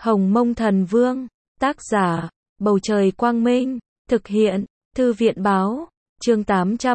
Hồng Mông Thần Vương, tác giả, Bầu Trời Quang Minh, thực hiện, Thư viện Báo, chương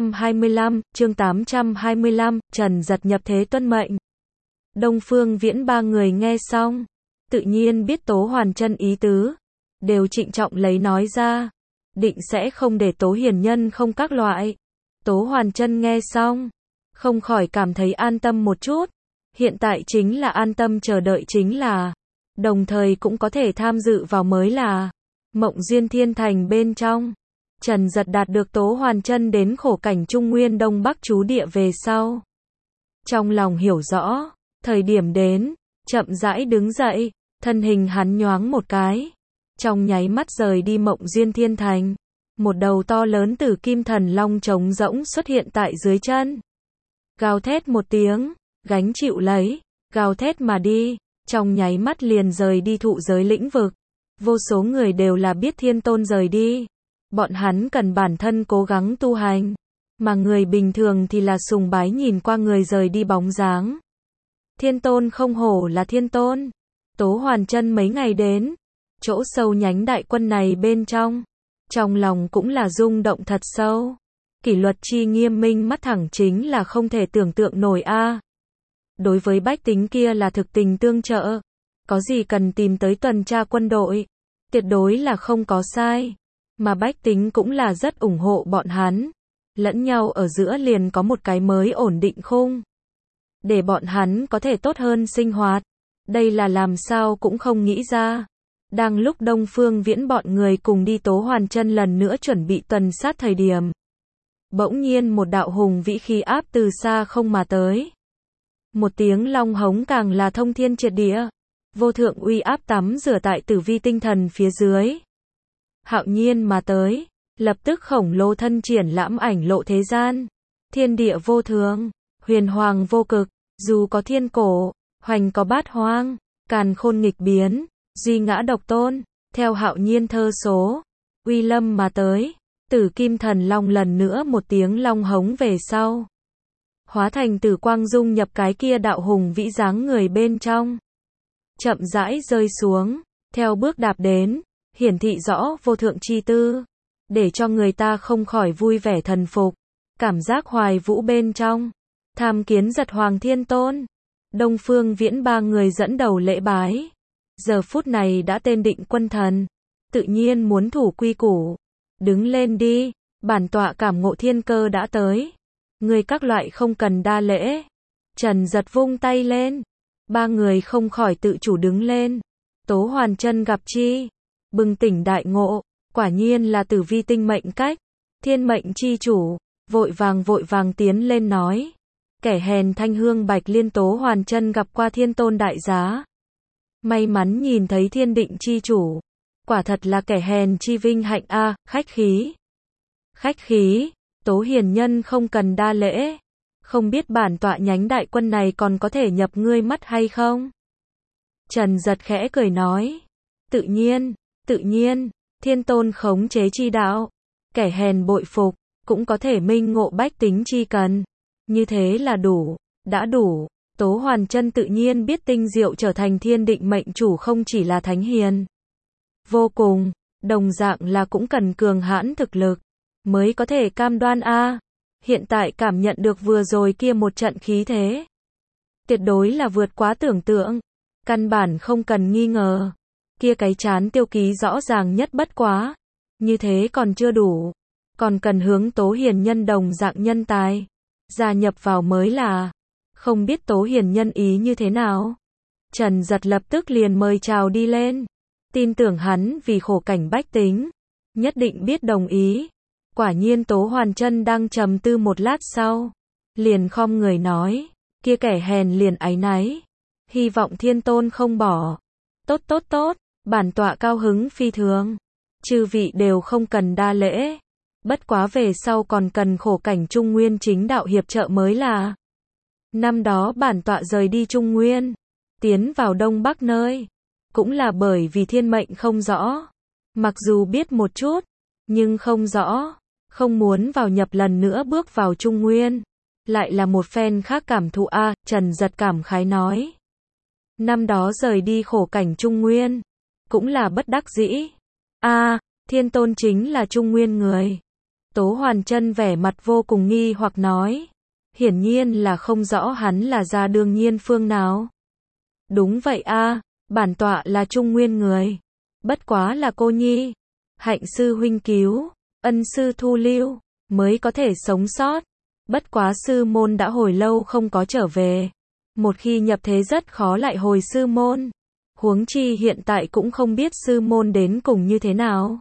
825, Trần Giật nhập thế tuân mệnh. Đông Phương Viễn ba người nghe xong, tự nhiên biết Tố Hoàn Chân ý tứ, đều trịnh trọng lấy nói ra, định sẽ không để Tố Hiền Nhân không các loại. Tố Hoàn Chân nghe xong, không khỏi cảm thấy an tâm một chút, hiện tại chính là an tâm chờ đợi chính là, đồng thời cũng có thể tham dự vào mới là, Mộng Duyên Thiên Thành bên trong. Trần Giật đạt được Tố Hoàn Chân đến khổ cảnh Trung Nguyên Đông Bắc trú địa về sau. Trong lòng hiểu rõ, thời điểm đến, chậm rãi đứng dậy, thân hình hắn nhoáng một cái, trong nháy mắt rời đi Mộng Duyên Thiên Thành. Một đầu to lớn tử kim thần long trống rỗng xuất hiện tại dưới chân. Gào thét một tiếng, gánh chịu lấy, gào thét mà đi, trong nháy mắt liền rời đi thụ giới lĩnh vực. Vô số người đều là biết Thiên Tôn rời đi. Bọn hắn cần bản thân cố gắng tu hành, mà người bình thường thì là sùng bái nhìn qua người rời đi bóng dáng. Thiên Tôn không hổ là Thiên Tôn. Tố Hoàn Chân mấy ngày đến, chỗ sâu nhánh đại quân này bên trong lòng cũng là rung động thật sâu. Kỷ luật chi nghiêm minh mắt thẳng chính là không thể tưởng tượng nổi a. Đối với bách tính kia là thực tình tương trợ, có gì cần tìm tới tuần tra quân đội, tuyệt đối là không có sai. Mà bách tính cũng là rất ủng hộ bọn hắn, lẫn nhau ở giữa liền có một cái mới ổn định khung, để bọn hắn có thể tốt hơn sinh hoạt. Đây là làm sao cũng không nghĩ ra. Đang lúc Đông Phương Viễn bọn người cùng đi Tố Hoàn Chân lần nữa chuẩn bị tuần sát thời điểm, bỗng nhiên một đạo hùng vĩ khí áp từ xa không mà tới. Một tiếng long hống càng là thông thiên triệt địa, vô thượng uy áp tắm rửa tại Tử Vi tinh thần phía dưới. Hạo nhiên mà tới, lập tức khổng lồ thân triển lãm ảnh lộ thế gian. Thiên địa vô thường, huyền hoàng vô cực, dù có thiên cổ, hoành có bát hoang, càn khôn nghịch biến, duy ngã độc tôn, theo hạo nhiên thơ số, uy lâm mà tới. Tử kim thần long lần nữa một tiếng long hống về sau, hóa thành tử quang dung nhập cái kia đạo hùng vĩ dáng người bên trong, chậm rãi rơi xuống, theo bước đạp đến, hiển thị rõ vô thượng chi tư, để cho người ta không khỏi vui vẻ thần phục, cảm giác hoài vũ bên trong. Tham kiến Giật Hoàng Thiên Tôn. Đông Phương Viễn ba người dẫn đầu lễ bái. Giờ phút này đã tên định quân thần, tự nhiên muốn thủ quy củ. Đứng lên đi, bản tọa cảm ngộ thiên cơ đã tới. Người các loại không cần đa lễ. Trần Giật vung tay lên, ba người không khỏi tự chủ đứng lên. Tố Hoàn Chân gặp chi, bừng tỉnh đại ngộ, quả nhiên là Tử Vi tinh mệnh cách, thiên mệnh chi chủ, vội vàng tiến lên nói. Kẻ hèn Thanh Hương Bạch Liên Tố Hoàn Chân gặp qua Thiên Tôn đại giá, may mắn nhìn thấy thiên định chi chủ, quả thật là kẻ hèn chi vinh hạnh a. Khách khí, Tố Hiền Nhân không cần đa lễ, không biết bản tọa nhánh đại quân này còn có thể nhập ngươi mắt hay không? Trần Giật khẽ cười nói, tự nhiên, Thiên Tôn khống chế chi đạo, kẻ hèn bội phục, cũng có thể minh ngộ bách tính chi cần, như thế là đủ, đã đủ. Tố Hoàn Chân tự nhiên biết tinh diệu trở thành thiên định mệnh chủ không chỉ là thánh hiền vô cùng, đồng dạng là cũng cần cường hãn thực lực, mới có thể cam đoan a. Hiện tại cảm nhận được vừa rồi kia một trận khí thế, tuyệt đối là vượt quá tưởng tượng, căn bản không cần nghi ngờ. Kia cái chán tiêu ký rõ ràng nhất bất quá, như thế còn chưa đủ, còn cần hướng Tố Hiền Nhân đồng dạng nhân tài gia nhập vào mới là. Không biết Tố Hiền Nhân ý như thế nào? Trần Giật lập tức liền mời chào đi lên, tin tưởng hắn vì khổ cảnh bách tính, nhất định biết đồng ý. Quả nhiên Tố Hoàn Chân đang trầm tư một lát sau, liền khom người nói, kia kẻ hèn liền áy náy, hy vọng Thiên Tôn không bỏ. Tốt, bản tọa cao hứng phi thường, chư vị đều không cần đa lễ, bất quá về sau còn cần khổ cảnh Trung Nguyên chính đạo hiệp trợ mới là. Năm đó bản tọa rời đi Trung Nguyên, tiến vào Đông Bắc nơi, cũng là bởi vì thiên mệnh không rõ, mặc dù biết một chút, nhưng không rõ, không muốn vào nhập lần nữa bước vào Trung Nguyên, lại là một phen khác cảm thụ a. Trần Giật cảm khái nói, năm đó rời đi khổ cảnh Trung Nguyên, cũng là bất đắc dĩ. Thiên tôn chính là Trung Nguyên người. Tố Hoàn Chân vẻ mặt vô cùng nghi hoặc nói. Hiển nhiên là không rõ hắn là gia đương nhiên phương nào. Đúng vậy bản tọa là Trung Nguyên người. Bất quá là cô nhi. Hạnh sư huynh cứu, ân sư thu lưu, mới có thể sống sót. Bất quá sư môn đã hồi lâu không có trở về. Một khi nhập thế rất khó lại hồi sư môn. Huống chi hiện tại cũng không biết sư môn đến cùng như thế nào.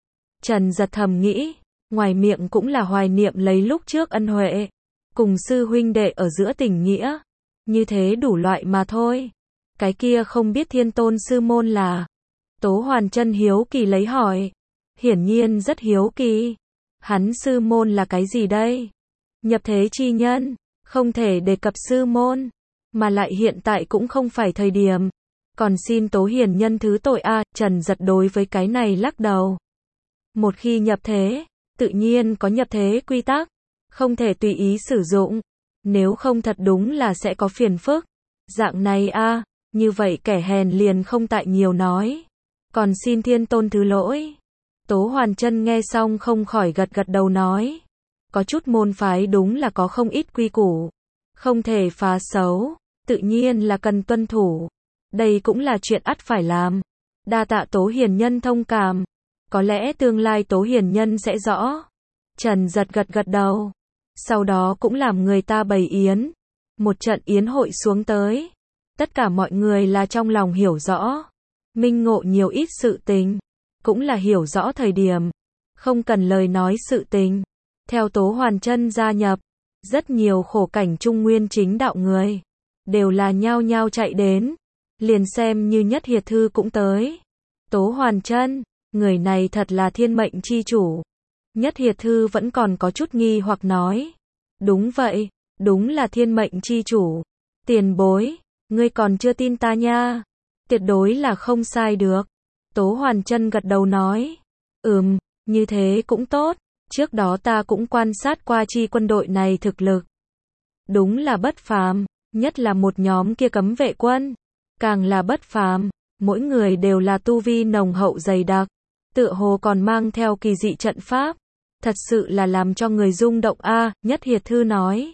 Trần Giật thầm nghĩ, ngoài miệng cũng là hoài niệm lấy lúc trước ân huệ, cùng sư huynh đệ ở giữa tình nghĩa. Như thế đủ loại mà thôi. Cái kia không biết thiên tôn sư môn là. Tố Hoàn Chân hiếu kỳ lấy hỏi. Hiển nhiên rất hiếu kỳ. Hắn sư môn là cái gì đây? Nhập thế chi nhân, không thể đề cập sư môn. Mà lại hiện tại cũng không phải thời điểm. Còn xin Tố hiền nhân thứ tội Trần Giật đối với cái này lắc đầu. Một khi nhập thế, tự nhiên có nhập thế quy tắc. Không thể tùy ý sử dụng. Nếu không thật đúng là sẽ có phiền phức. Dạng này như vậy kẻ hèn liền không tại nhiều nói. Còn xin thiên tôn thứ lỗi. Tố Hoàn Chân nghe xong không khỏi gật gật đầu nói. Có chút môn phái đúng là có không ít quy củ. Không thể phá xấu. Tự nhiên là cần tuân thủ. Đây cũng là chuyện ắt phải làm. Đa tạ Tố hiền nhân thông cảm. Có lẽ tương lai Tố hiền nhân sẽ rõ. Trần Giật gật gật đầu. Sau đó cũng làm người ta bày yến. Một trận yến hội xuống tới. Tất cả mọi người là trong lòng hiểu rõ. Minh ngộ nhiều ít sự tình. Cũng là hiểu rõ thời điểm. Không cần lời nói sự tình. Theo Tố Hoàn Chân gia nhập. Rất nhiều khổ cảnh Trung Nguyên chính đạo người. Đều là nhao nhao chạy đến. Liền xem như Nhất Hiệt Thư cũng tới. Tố Hoàn Chân, người này thật là thiên mệnh chi chủ. Nhất Hiệt Thư vẫn còn có chút nghi hoặc nói. Đúng vậy, đúng là thiên mệnh chi chủ. Tiền bối, ngươi còn chưa tin ta nha. Tuyệt đối là không sai được. Tố Hoàn Chân gật đầu nói. Như thế cũng tốt. Trước đó ta cũng quan sát qua chi quân đội này thực lực. Đúng là bất phàm, nhất là một nhóm kia cấm vệ quân. Càng là bất phàm, mỗi người đều là tu vi nồng hậu dày đặc. Tựa hồ còn mang theo kỳ dị trận pháp. Thật sự là làm cho người rung động Nhất Hiệt Thư nói.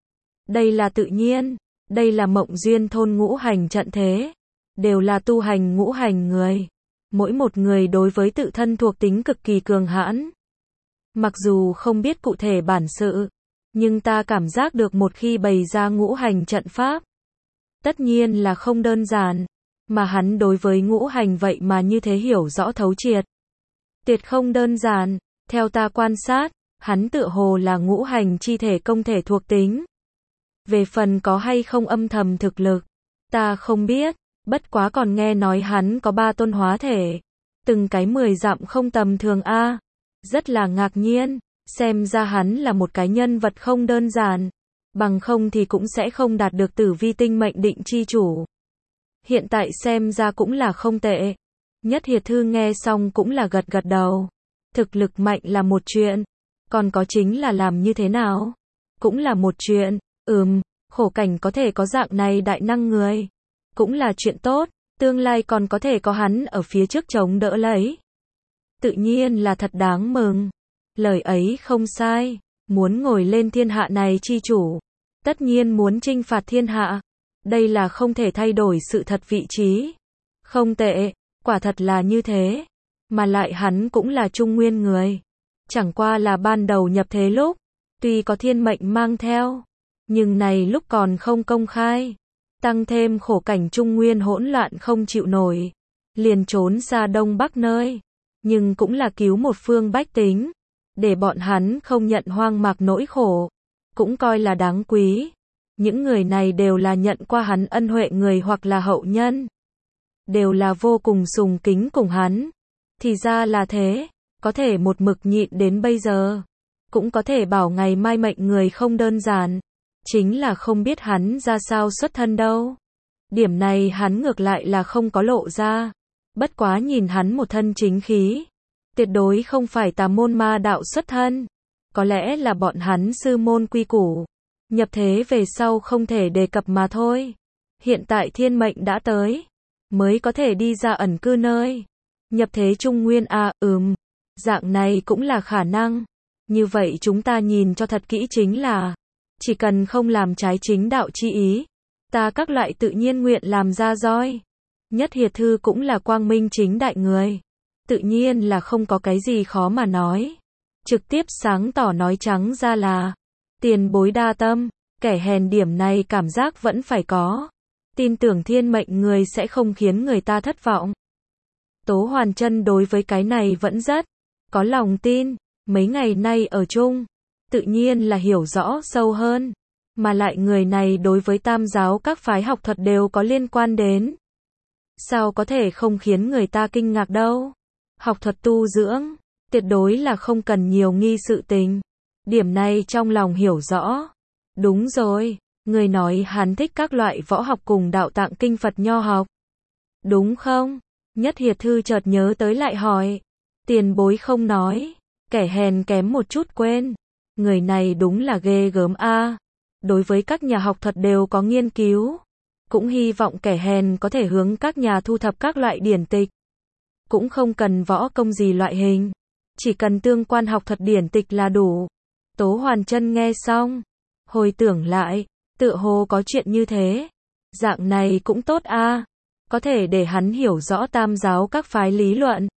Đây là tự nhiên, đây là Mộng Duyên thôn ngũ hành trận thế. Đều là tu hành ngũ hành người. Mỗi một người đối với tự thân thuộc tính cực kỳ cường hãn. Mặc dù không biết cụ thể bản sự, nhưng ta cảm giác được một khi bày ra ngũ hành trận pháp, tất nhiên là không đơn giản, mà hắn đối với ngũ hành vậy mà như thế hiểu rõ thấu triệt. Tuyệt không đơn giản, theo ta quan sát, hắn tựa hồ là ngũ hành chi thể công thể thuộc tính. Về phần có hay không âm thầm thực lực, ta không biết, bất quá còn nghe nói hắn có 3 tôn hóa thể, từng cái 10 dặm không tầm thường rất là ngạc nhiên, xem ra hắn là một cái nhân vật không đơn giản, bằng không thì cũng sẽ không đạt được Tử Vi tinh mệnh định chi chủ. Hiện tại xem ra cũng là không tệ. Nhất Hiệt Thư nghe xong cũng là gật gật đầu. Thực lực mạnh là một chuyện, còn có chính là làm như thế nào, cũng là một chuyện. Khổ cảnh có thể có dạng này đại năng người, cũng là chuyện tốt, tương lai còn có thể có hắn ở phía trước chống đỡ lấy. Tự nhiên là thật đáng mừng. Lời ấy không sai, muốn ngồi lên thiên hạ này chi chủ, tất nhiên muốn chinh phạt thiên hạ. Đây là không thể thay đổi sự thật vị trí. Không tệ, quả thật là như thế. Mà lại hắn cũng là Trung Nguyên người. Chẳng qua là ban đầu nhập thế lúc, tuy có thiên mệnh mang theo, nhưng này lúc còn không công khai. Tăng thêm khổ cảnh Trung Nguyên hỗn loạn không chịu nổi, liền trốn xa Đông Bắc nơi. Nhưng cũng là cứu một phương bách tính, để bọn hắn không nhận hoang mạc nỗi khổ, cũng coi là đáng quý. Những người này đều là nhận qua hắn ân huệ người hoặc là hậu nhân, đều là vô cùng sùng kính cùng hắn. Thì ra là thế, có thể một mực nhịn đến bây giờ, cũng có thể bảo ngày mai mệnh người không đơn giản, chính là không biết hắn ra sao xuất thân đâu. Điểm này hắn ngược lại là không có lộ ra. Bất quá nhìn hắn một thân chính khí, tuyệt đối không phải tà môn ma đạo xuất thân. Có lẽ là bọn hắn sư môn quy củ, nhập thế về sau không thể đề cập mà thôi. Hiện tại thiên mệnh đã tới, mới có thể đi ra ẩn cư nơi. Nhập thế Trung Nguyên à, dạng này cũng là khả năng. Như vậy chúng ta nhìn cho thật kỹ chính là, chỉ cần không làm trái chính đạo chi ý, ta các loại tự nhiên nguyện làm ra roi. Nhất Hiệt Thư cũng là quang minh chính đại người. Tự nhiên là không có cái gì khó mà nói. Trực tiếp sáng tỏ nói trắng ra là, tiền bối đa tâm, kẻ hèn điểm này cảm giác vẫn phải có. Tin tưởng thiên mệnh người sẽ không khiến người ta thất vọng. Tố Hoàn Chân đối với cái này vẫn rất có lòng tin, mấy ngày nay ở chung, tự nhiên là hiểu rõ sâu hơn, mà lại người này đối với tam giáo các phái học thuật đều có liên quan đến. Sao có thể không khiến người ta kinh ngạc đâu? Học thuật tu dưỡng, tuyệt đối là không cần nhiều nghi sự tình. Điểm này trong lòng hiểu rõ. Đúng rồi, người nói hắn thích các loại võ học cùng đạo tạng kinh Phật nho học. Đúng không? Nhất Hiệt Thư chợt nhớ tới lại hỏi. Tiền bối không nói, kẻ hèn kém một chút quên. Người này đúng là ghê gớm a. Đối với các nhà học thuật đều có nghiên cứu. Cũng hy vọng kẻ hèn có thể hướng các nhà thu thập các loại điển tịch. Cũng không cần võ công gì loại hình. Chỉ cần tương quan học thuật điển tịch là đủ. Tố Hoàn Chân nghe xong, hồi tưởng lại, tựa hồ có chuyện như thế. Dạng này cũng tốt a, có thể để hắn hiểu rõ tam giáo các phái lý luận.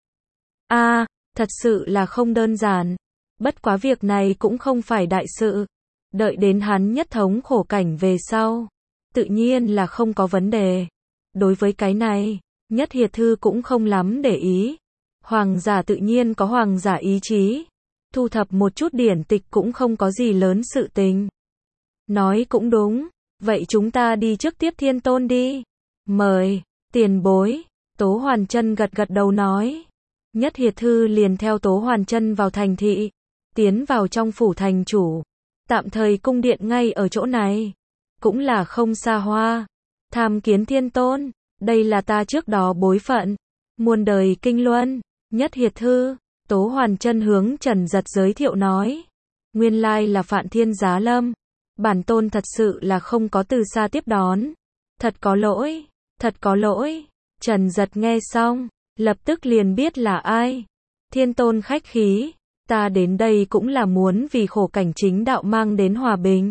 A, thật sự là không đơn giản. Bất quá việc này cũng không phải đại sự. Đợi đến hắn nhất thống khổ cảnh về sau, tự nhiên là không có vấn đề. Đối với cái này, Nhất Hiệt Thư cũng không lắm để ý. Hoàng giả tự nhiên có hoàng giả ý chí. Thu thập một chút điển tịch cũng không có gì lớn sự tình. Nói cũng đúng. Vậy chúng ta đi trước tiếp Thiên Tôn đi. Mời, tiền bối. Tố Hoàn Chân gật gật đầu nói. Nhất Hiệt Thư liền theo Tố Hoàn Chân vào thành thị. Tiến vào trong phủ thành chủ. Tạm thời cung điện ngay ở chỗ này. Cũng là không xa hoa. Tham kiến Thiên Tôn. Đây là ta trước đó bối phận. Muôn đời kinh luân. Nhất Hiệt Thư. Tố Hoàn Chân hướng Trần Giật giới thiệu nói. Nguyên lai là Phạn Thiên Giá Lâm. Bản tôn thật sự là không có từ xa tiếp đón. Thật có lỗi. Thật có lỗi. Trần Giật nghe xong, lập tức liền biết là ai. Thiên Tôn khách khí. Ta đến đây cũng là muốn vì khổ cảnh chính đạo mang đến hòa bình.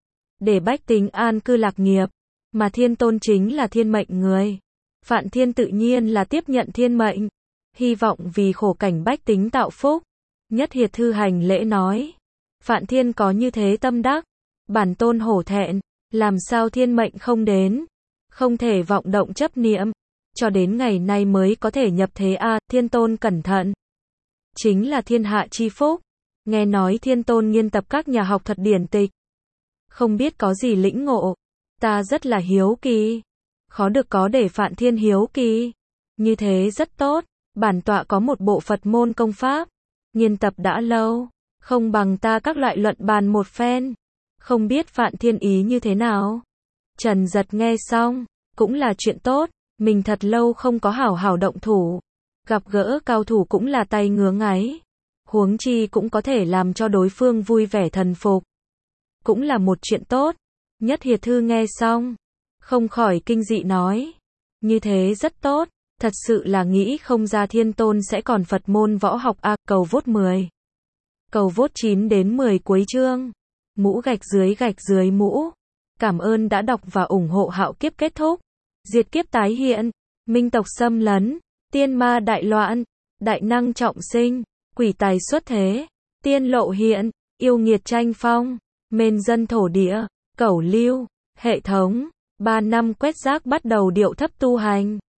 Để bách tính an cư lạc nghiệp. Mà Thiên Tôn chính là thiên mệnh người. Phạn Thiên tự nhiên là tiếp nhận thiên mệnh. Hy vọng vì khổ cảnh bách tính tạo phúc. Nhất Hiệt Thư hành lễ nói. Phạn Thiên có như thế tâm đắc. Bản tôn hổ thẹn. Làm sao thiên mệnh không đến. Không thể vọng động chấp niệm. Cho đến ngày nay mới có thể nhập thế a. Thiên Tôn cẩn thận. Chính là thiên hạ chi phúc. Nghe nói Thiên Tôn nghiên tập các nhà học thuật điển tịch. Không biết có gì lĩnh ngộ. Ta rất là hiếu kỳ. Khó được có để Phạn Thiên hiếu kỳ. Như thế rất tốt. Bản tọa có một bộ Phật môn công pháp. Nghiên tập đã lâu. Không bằng ta các loại luận bàn một phen. Không biết Phạn Thiên ý như thế nào. Trần Giật nghe xong. Cũng là chuyện tốt. Mình thật lâu không có hảo hảo động thủ. Gặp gỡ cao thủ cũng là tay ngứa ngáy. Huống chi cũng có thể làm cho đối phương vui vẻ thần phục. Cũng là một chuyện tốt. Nhất Hiệt Thư nghe xong. Không khỏi kinh dị nói. Như thế rất tốt. Thật sự là nghĩ không ra Thiên Tôn sẽ còn Phật môn võ học a. Cầu vốt 10. Cầu vốt 9 đến 10 cuối chương. Mũ gạch dưới mũ. Cảm ơn đã đọc và ủng hộ Hạo Kiếp kết thúc. Diệt kiếp tái hiện. Minh tộc xâm lấn. Tiên ma đại loạn. Đại năng trọng sinh. Quỷ tài xuất thế. Tiên lộ hiện. Yêu nghiệt tranh phong. Mên dân thổ địa. Cẩu lưu. Hệ thống. 3 năm quét rác bắt đầu điệu thấp tu hành.